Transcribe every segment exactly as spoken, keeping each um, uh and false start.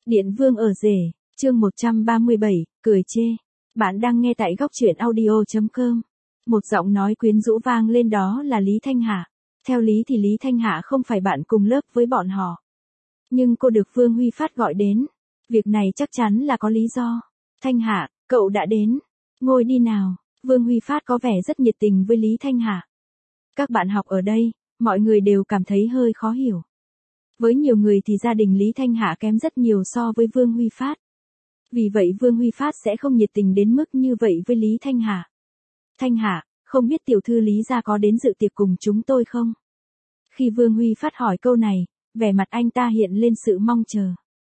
Điện Vương ở rể, chương một trăm ba mươi bảy, cười chê. Bạn đang nghe tại góc truyện audio chấm com. Một giọng nói quyến rũ vang lên, đó là Lý Thanh Hạ. Theo lý thì Lý Thanh Hạ không phải bạn cùng lớp với bọn họ. Nhưng cô được Vương Huy Phát gọi đến. Việc này chắc chắn là có lý do. Thanh Hạ, cậu đã đến. Ngồi đi nào. Vương Huy Phát có vẻ rất nhiệt tình với Lý Thanh Hạ. Các bạn học ở đây, mọi người đều cảm thấy hơi khó hiểu. Với nhiều người thì gia đình Lý Thanh Hạ kém rất nhiều so với Vương Huy Phát. Vì vậy Vương Huy Phát sẽ không nhiệt tình đến mức như vậy với Lý Thanh Hạ. Thanh Hạ, không biết tiểu thư Lý gia có đến dự tiệc cùng chúng tôi không? Khi Vương Huy Phát hỏi câu này, vẻ mặt anh ta hiện lên sự mong chờ.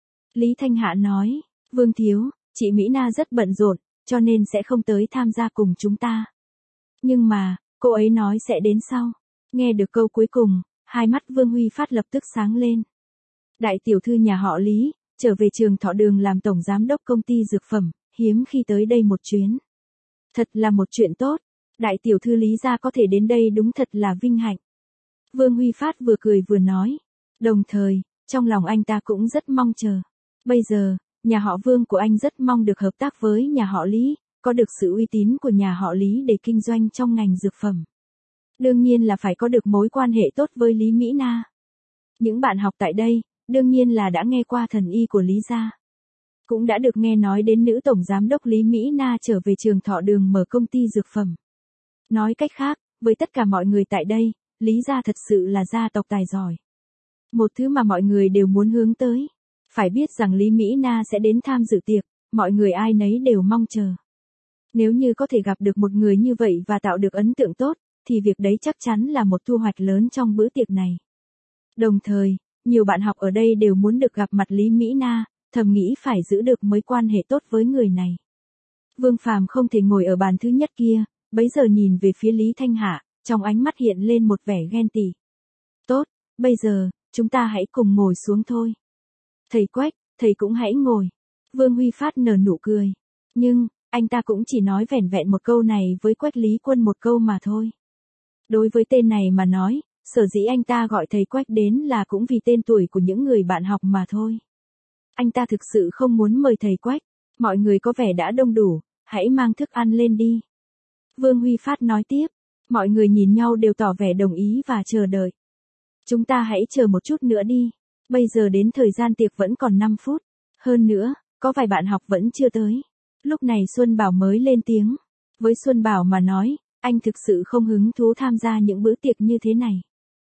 Lý Thanh Hạ nói, Vương thiếu, chị Mỹ Na rất bận rộn, cho nên sẽ không tới tham gia cùng chúng ta. Nhưng mà, cô ấy nói sẽ đến sau. Nghe được câu cuối cùng, hai mắt Vương Huy Phát lập tức sáng lên. Đại tiểu thư nhà họ Lý, trở về trường Thọ Đường làm tổng giám đốc công ty dược phẩm, hiếm khi tới đây một chuyến. Thật là một chuyện tốt, đại tiểu thư Lý gia có thể đến đây đúng thật là vinh hạnh. Vương Huy Phát vừa cười vừa nói, đồng thời, trong lòng anh ta cũng rất mong chờ. Bây giờ, nhà họ Vương của anh rất mong được hợp tác với nhà họ Lý, có được sự uy tín của nhà họ Lý để kinh doanh trong ngành dược phẩm. Đương nhiên là phải có được mối quan hệ tốt với Lý Mỹ Na. Những bạn học tại đây, đương nhiên là đã nghe qua thần y của Lý gia. Cũng đã được nghe nói đến nữ tổng giám đốc Lý Mỹ Na trở về trường Thọ Đường mở công ty dược phẩm. Nói cách khác, với tất cả mọi người tại đây, Lý gia thật sự là gia tộc tài giỏi. Một thứ mà mọi người đều muốn hướng tới. Phải biết rằng Lý Mỹ Na sẽ đến tham dự tiệc, mọi người ai nấy đều mong chờ. Nếu như có thể gặp được một người như vậy và tạo được ấn tượng tốt, thì việc đấy chắc chắn là một thu hoạch lớn trong bữa tiệc này. Đồng thời, nhiều bạn học ở đây đều muốn được gặp mặt Lý Mỹ Na, thầm nghĩ phải giữ được mối quan hệ tốt với người này. Vương Phàm không thể ngồi ở bàn thứ nhất kia, bấy giờ nhìn về phía Lý Thanh Hạ, trong ánh mắt hiện lên một vẻ ghen tị. Tốt, bây giờ, chúng ta hãy cùng ngồi xuống thôi. Thầy Quách, thầy cũng hãy ngồi. Vương Huy Phát nở nụ cười. Nhưng, anh ta cũng chỉ nói vẻn vẹn một câu này với Quách Lý Quân một câu mà thôi. Đối với tên này mà nói, sở dĩ anh ta gọi thầy Quách đến là cũng vì tên tuổi của những người bạn học mà thôi. Anh ta thực sự không muốn mời thầy Quách, mọi người có vẻ đã đông đủ, hãy mang thức ăn lên đi. Vương Huy Phát nói tiếp, mọi người nhìn nhau đều tỏ vẻ đồng ý và chờ đợi. Chúng ta hãy chờ một chút nữa đi, bây giờ đến thời gian tiệc vẫn còn năm phút, hơn nữa, có vài bạn học vẫn chưa tới. Lúc này Xuân Bảo mới lên tiếng, với Xuân Bảo mà nói, anh thực sự không hứng thú tham gia những bữa tiệc như thế này.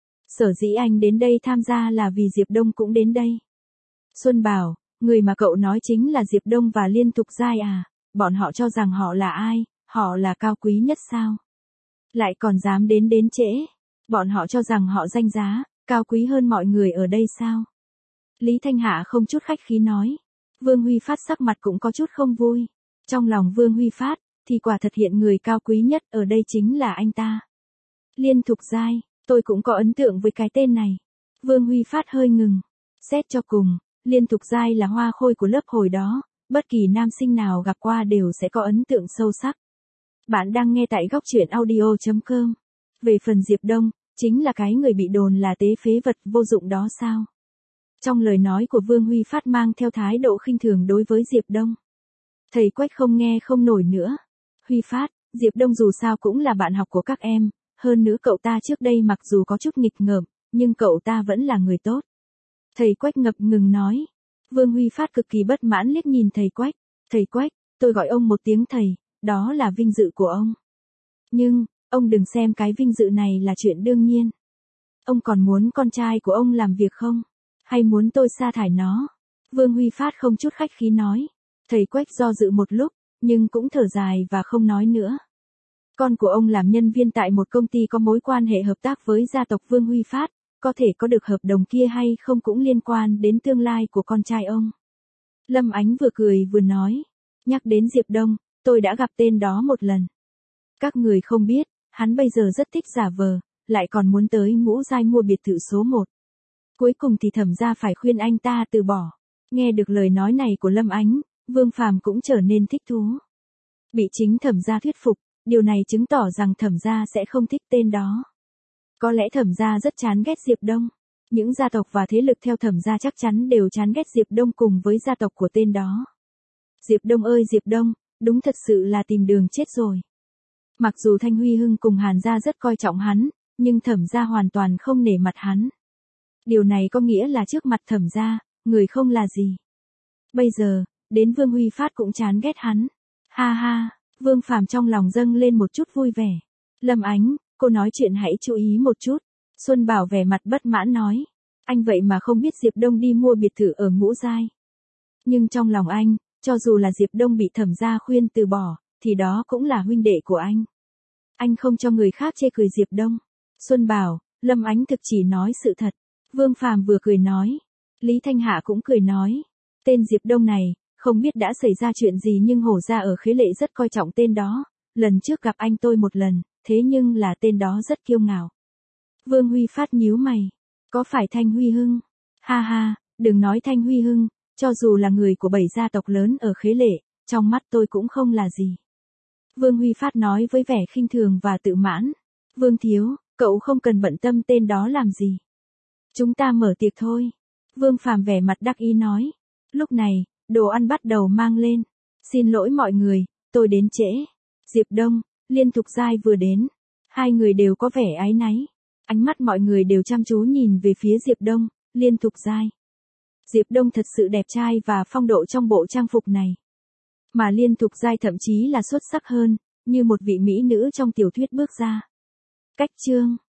Sở dĩ anh đến đây tham gia là vì Diệp Đông cũng đến đây. Xuân Bảo, người mà cậu nói chính là Diệp Đông và Liên Tục Giai à, bọn họ cho rằng họ là ai, họ là cao quý nhất sao? Lại còn dám đến đến trễ, bọn họ cho rằng họ danh giá, cao quý hơn mọi người ở đây sao? Lý Thanh Hạ không chút khách khí nói. Vương Huy Phát sắc mặt cũng có chút không vui. Trong lòng Vương Huy Phát, thì quả thật hiện người cao quý nhất ở đây chính là anh ta. Liên Thục Giai, tôi cũng có ấn tượng với cái tên này. Vương Huy Phát hơi ngừng. Xét cho cùng, Liên Thục Giai là hoa khôi của lớp hồi đó, bất kỳ nam sinh nào gặp qua đều sẽ có ấn tượng sâu sắc. Bạn đang nghe tại góc truyện audio chấm com. Về phần Diệp Đông, chính là cái người bị đồn là tế phế vật vô dụng đó sao? Trong lời nói của Vương Huy Phát mang theo thái độ khinh thường đối với Diệp Đông. Thầy Quách không nghe không nổi nữa. Huy Phát, Diệp Đông dù sao cũng là bạn học của các em, hơn nữa cậu ta trước đây mặc dù có chút nghịch ngợm, nhưng cậu ta vẫn là người tốt. Thầy Quách ngập ngừng nói. Vương Huy Phát cực kỳ bất mãn liếc nhìn thầy Quách. Thầy Quách, tôi gọi ông một tiếng thầy, đó là vinh dự của ông. Nhưng, ông đừng xem cái vinh dự này là chuyện đương nhiên. Ông còn muốn con trai của ông làm việc không? Hay muốn tôi sa thải nó? Vương Huy Phát không chút khách khí nói. Thầy Quách do dự một lúc, nhưng cũng thở dài và không nói nữa. Con của ông làm nhân viên tại một công ty có mối quan hệ hợp tác với gia tộc Vương Huy Phát, có thể có được hợp đồng kia hay không cũng liên quan đến tương lai của con trai ông. Lâm Ánh vừa cười vừa nói. Nhắc đến Diệp Đông, tôi đã gặp tên đó một lần. Các người không biết, hắn bây giờ rất thích giả vờ, lại còn muốn tới Ngũ Giai mua biệt thự số một. Cuối cùng thì Thẩm gia phải khuyên anh ta từ bỏ. Nghe được lời nói này của Lâm Ánh, Vương Phàm cũng trở nên thích thú. Bị chính Thẩm gia thuyết phục, điều này chứng tỏ rằng Thẩm gia sẽ không thích tên đó. Có lẽ Thẩm gia rất chán ghét Diệp Đông. Những gia tộc và thế lực theo Thẩm gia chắc chắn đều chán ghét Diệp Đông cùng với gia tộc của tên đó. Diệp Đông ơi Diệp Đông, đúng thật sự là tìm đường chết rồi. Mặc dù Thanh Huy Hưng cùng Hàn gia rất coi trọng hắn, nhưng Thẩm gia hoàn toàn không nể mặt hắn. Điều này có nghĩa là trước mặt Thẩm gia, người không là gì. Bây giờ, đến Vương Huy Phát cũng chán ghét hắn. Ha ha, Vương Phàm trong lòng dâng lên một chút vui vẻ. Lâm Ánh, cô nói chuyện hãy chú ý một chút. Xuân Bảo vẻ mặt bất mãn nói. Anh vậy mà không biết Diệp Đông đi mua biệt thự ở Ngũ Giai. Nhưng trong lòng anh, cho dù là Diệp Đông bị Thẩm gia khuyên từ bỏ, thì đó cũng là huynh đệ của anh. Anh không cho người khác chê cười Diệp Đông. Xuân Bảo, Lâm Ánh thực chỉ nói sự thật. Vương Phàm vừa cười nói. Lý Thanh Hạ cũng cười nói. Tên Diệp Đông này, không biết đã xảy ra chuyện gì nhưng hổ gia ở Khế Lệ rất coi trọng tên đó. Lần trước gặp anh tôi một lần, thế nhưng là tên đó rất kiêu ngạo. Vương Huy Phát nhíu mày. Có phải Thanh Huy Hưng? Ha ha, đừng nói Thanh Huy Hưng, cho dù là người của bảy gia tộc lớn ở Khế Lệ, trong mắt tôi cũng không là gì. Vương Huy Phát nói với vẻ khinh thường và tự mãn. Vương Thiếu, cậu không cần bận tâm tên đó làm gì. Chúng ta mở tiệc thôi. Vương Phàm vẻ mặt đắc ý nói. Lúc này, đồ ăn bắt đầu mang lên. Xin lỗi mọi người, tôi đến trễ. Diệp Đông, Liên Thục Giai vừa đến. Hai người đều có vẻ áy náy. Ánh mắt mọi người đều chăm chú nhìn về phía Diệp Đông, Liên Thục Giai. Diệp Đông thật sự đẹp trai và phong độ trong bộ trang phục này. Mà Liên Thục Giai thậm chí là xuất sắc hơn, như một vị mỹ nữ trong tiểu thuyết bước ra. Cách chương